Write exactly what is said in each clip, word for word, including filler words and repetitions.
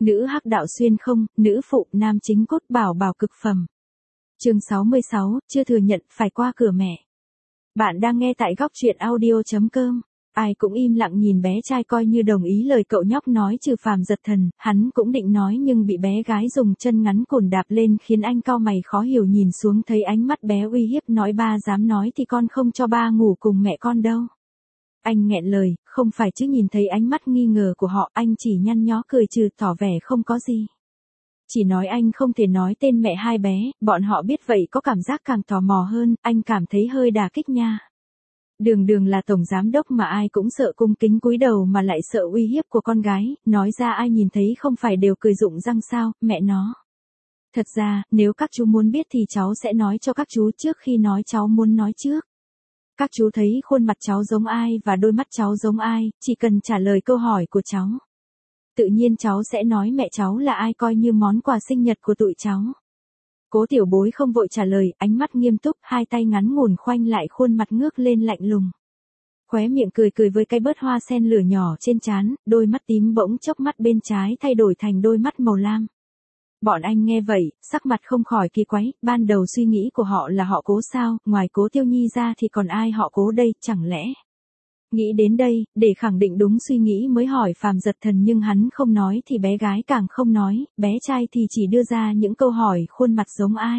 Nữ hắc đạo xuyên không, nữ phụ nam chính cốt bảo bảo cực phẩm. Chương sáu mươi sáu, chưa thừa nhận phải qua cửa mẹ. Bạn đang nghe tại góc truyện audio chấm com. Ai cũng im lặng nhìn bé trai coi như đồng ý lời cậu nhóc nói trừ Phàm Giật Thần, hắn cũng định nói nhưng bị bé gái dùng chân ngắn cồn đạp lên khiến anh cau mày khó hiểu nhìn xuống thấy ánh mắt bé uy hiếp nói ba dám nói thì con không cho ba ngủ cùng mẹ con đâu. Anh nghẹn lời, không phải chứ nhìn thấy ánh mắt nghi ngờ của họ anh chỉ nhăn nhó cười trừ tỏ vẻ không có gì. Chỉ nói anh không thể nói tên mẹ hai bé, bọn họ biết vậy có cảm giác càng tò mò hơn, anh cảm thấy hơi đả kích nha. Đường đường là tổng giám đốc mà ai cũng sợ cung kính cúi đầu mà lại sợ uy hiếp của con gái, nói ra ai nhìn thấy không phải đều cười rụng răng sao, mẹ nó. Thật ra, nếu các chú muốn biết thì cháu sẽ nói cho các chú trước khi nói cháu muốn nói trước. Các chú thấy khuôn mặt cháu giống ai và đôi mắt cháu giống ai, chỉ cần trả lời câu hỏi của cháu. Tự nhiên cháu sẽ nói mẹ cháu là ai coi như món quà sinh nhật của tụi cháu. Cố Tiểu Bối không vội trả lời, ánh mắt nghiêm túc, hai tay ngắn ngủn khoanh lại khuôn mặt ngước lên lạnh lùng. Khóe miệng cười cười với cái bớt hoa sen lửa nhỏ trên trán, đôi mắt tím bỗng chốc mắt bên trái thay đổi thành đôi mắt màu lam. Bọn anh nghe vậy, sắc mặt không khỏi kỳ quái, ban đầu suy nghĩ của họ là họ Cố sao, ngoài Cố Tiêu Nhi ra thì còn ai họ Cố đây, chẳng lẽ... Nghĩ đến đây, để khẳng định đúng suy nghĩ mới hỏi Phàm Giật Thần nhưng hắn không nói thì bé gái càng không nói, bé trai thì chỉ đưa ra những câu hỏi khuôn mặt giống ai.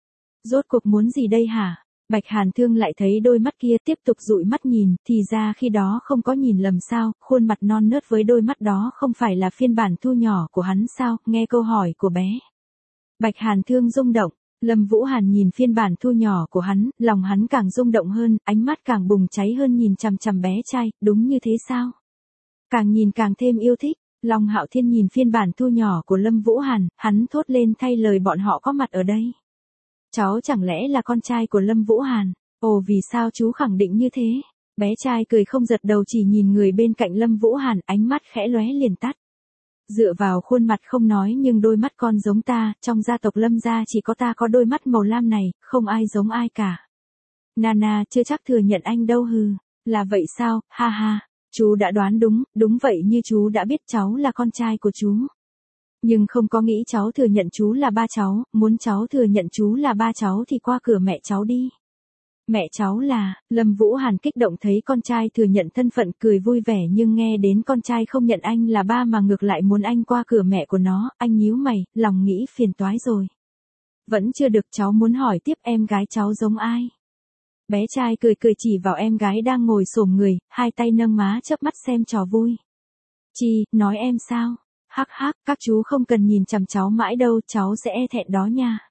Rốt cuộc muốn gì đây hả? Bạch Hàn Thương lại thấy đôi mắt kia tiếp tục dụi mắt nhìn, thì ra khi đó không có nhìn lầm sao, khuôn mặt non nớt với đôi mắt đó không phải là phiên bản thu nhỏ của hắn sao, nghe câu hỏi của bé. Bạch Hàn Thương rung động. Lâm Vũ Hàn nhìn phiên bản thu nhỏ của hắn, lòng hắn càng rung động hơn, ánh mắt càng bùng cháy hơn nhìn chằm chằm bé trai, đúng như thế sao? Càng nhìn càng thêm yêu thích, Long Hạo Thiên nhìn phiên bản thu nhỏ của Lâm Vũ Hàn, hắn thốt lên thay lời bọn họ có mặt ở đây. Cháu chẳng lẽ là con trai của Lâm Vũ Hàn? Ồ vì sao chú khẳng định như thế? Bé trai cười không giật đầu chỉ nhìn người bên cạnh Lâm Vũ Hàn, ánh mắt khẽ lóe liền tắt. Dựa vào khuôn mặt không nói nhưng đôi mắt con giống ta, trong gia tộc Lâm gia chỉ có ta có đôi mắt màu lam này, không ai giống ai cả. Nana chưa chắc thừa nhận anh đâu hừ, là vậy sao, ha ha, chú đã đoán đúng, đúng vậy như chú đã biết cháu là con trai của chú. Nhưng không có nghĩ cháu thừa nhận chú là ba cháu, muốn cháu thừa nhận chú là ba cháu thì qua cửa mẹ cháu đi. Mẹ cháu là, Lâm Vũ Hàn kích động thấy con trai thừa nhận thân phận cười vui vẻ nhưng nghe đến con trai không nhận anh là ba mà ngược lại muốn anh qua cửa mẹ của nó, anh nhíu mày, lòng nghĩ phiền toái rồi. Vẫn chưa được cháu muốn hỏi tiếp em gái cháu giống ai. Bé trai cười cười chỉ vào em gái đang ngồi xổm người, hai tay nâng má chớp mắt xem trò vui. Chi, nói em sao? Hắc hắc, các chú không cần nhìn chằm cháu mãi đâu, cháu sẽ e thẹn đó nha.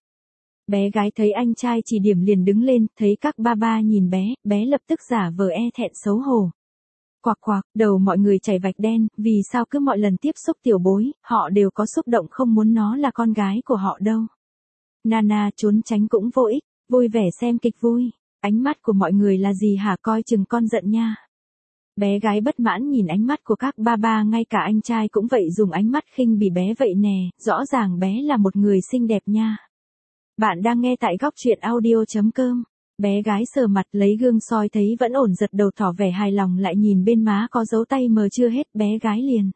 Bé gái thấy anh trai chỉ điểm liền đứng lên, thấy các ba ba nhìn bé, bé lập tức giả vờ e thẹn xấu hổ. Quạc quạc, đầu mọi người chảy vạch đen, vì sao cứ mọi lần tiếp xúc Tiểu Bối, họ đều có xúc động không muốn nó là con gái của họ đâu. Nana trốn tránh cũng vô ích, vui vẻ xem kịch vui, ánh mắt của mọi người là gì hả coi chừng con giận nha. Bé gái bất mãn nhìn ánh mắt của các ba ba ngay cả anh trai cũng vậy dùng ánh mắt khinh bỉ bé vậy nè, rõ ràng bé là một người xinh đẹp nha. Bạn đang nghe tại góc truyện audio chấm com. Bé gái sờ mặt lấy gương soi thấy vẫn ổn giật đầu tỏ vẻ hài lòng lại nhìn bên má có dấu tay mờ chưa hết bé gái liền.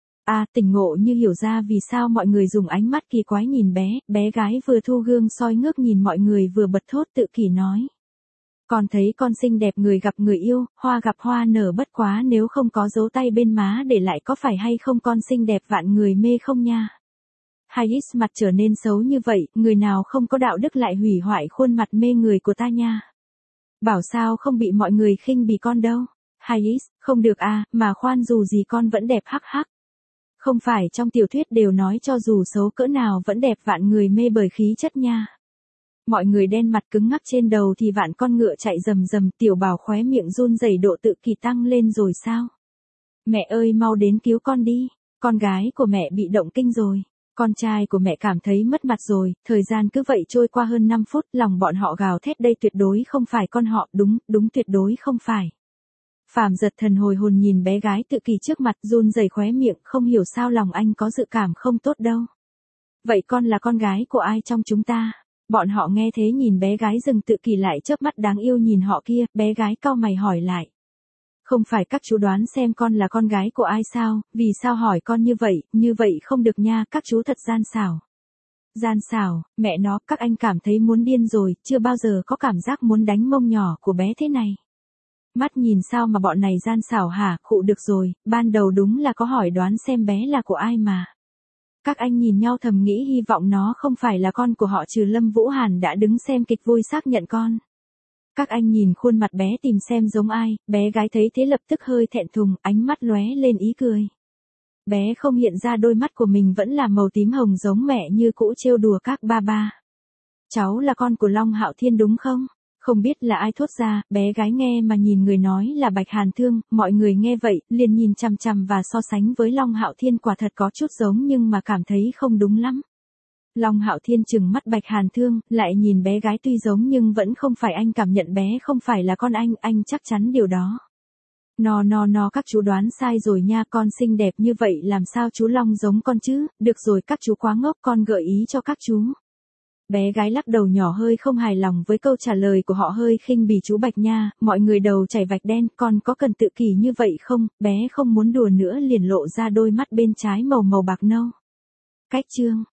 À tỉnh ngộ như hiểu ra vì sao mọi người dùng ánh mắt kỳ quái nhìn bé, bé gái vừa thu gương soi ngước nhìn mọi người vừa bật thốt tự kỷ nói. Còn thấy con xinh đẹp người gặp người yêu, hoa gặp hoa nở bất quá nếu không có dấu tay bên má để lại có phải hay không con xinh đẹp vạn người mê không nha. Hai ít mặt trở nên xấu như vậy, người nào không có đạo đức lại hủy hoại khuôn mặt mê người của ta nha. Bảo sao không bị mọi người khinh bỉ con đâu. Hai ít, không được à, mà khoan dù gì con vẫn đẹp hắc hắc. Không phải trong tiểu thuyết đều nói cho dù xấu cỡ nào vẫn đẹp vạn người mê bởi khí chất nha. Mọi người đen mặt cứng ngắc trên đầu thì vạn con ngựa chạy rầm rầm Tiểu Bảo khóe miệng run rẩy độ tự kỷ tăng lên rồi sao? Mẹ ơi mau đến cứu con đi, con gái của mẹ bị động kinh rồi. Con trai của mẹ cảm thấy mất mặt rồi, thời gian cứ vậy trôi qua hơn năm phút, lòng bọn họ gào thét đây tuyệt đối không phải con họ, đúng, đúng tuyệt đối không phải. Phàm Giật Thần hồi hồn nhìn bé gái tự kỷ trước mặt run rẩy khóe miệng, không hiểu sao lòng anh có dự cảm không tốt đâu. Vậy con là con gái của ai trong chúng ta? Bọn họ nghe thế nhìn bé gái dừng tự kỷ lại chớp mắt đáng yêu nhìn họ kia, bé gái cau mày hỏi lại. Không phải các chú đoán xem con là con gái của ai sao, vì sao hỏi con như vậy, như vậy không được nha, các chú thật gian xảo. Gian xảo, mẹ nó, các anh cảm thấy muốn điên rồi, chưa bao giờ có cảm giác muốn đánh mông nhỏ của bé thế này. Mắt nhìn sao mà bọn này gian xảo hả, khụ được rồi, ban đầu đúng là có hỏi đoán xem bé là của ai mà. Các anh nhìn nhau thầm nghĩ hy vọng nó không phải là con của họ trừ Lâm Vũ Hàn đã đứng xem kịch vui xác nhận con. Các anh nhìn khuôn mặt bé tìm xem giống ai, bé gái thấy thế lập tức hơi thẹn thùng, ánh mắt lóe lên ý cười. Bé không hiện ra đôi mắt của mình vẫn là màu tím hồng giống mẹ như cũ trêu đùa các ba ba. Cháu là con của Long Hạo Thiên đúng không? Không biết là ai thốt ra, bé gái nghe mà nhìn người nói là Bạch Hàn Thương, mọi người nghe vậy, liền nhìn chằm chằm và so sánh với Long Hạo Thiên quả thật có chút giống nhưng mà cảm thấy không đúng lắm. Long Hạo Thiên trừng mắt Bạch Hàn Thương, lại nhìn bé gái tuy giống nhưng vẫn không phải anh cảm nhận bé không phải là con anh, anh chắc chắn điều đó. No no no các chú đoán sai rồi nha, con xinh đẹp như vậy làm sao chú Long giống con chứ, được rồi các chú quá ngốc, con gợi ý cho các chú. Bé gái lắc đầu nhỏ hơi không hài lòng với câu trả lời của họ hơi khinh bỉ chú Bạch nha, mọi người đầu chảy vạch đen, con có cần tự kỷ như vậy không, bé không muốn đùa nữa liền lộ ra đôi mắt bên trái màu màu bạc nâu. Cách chương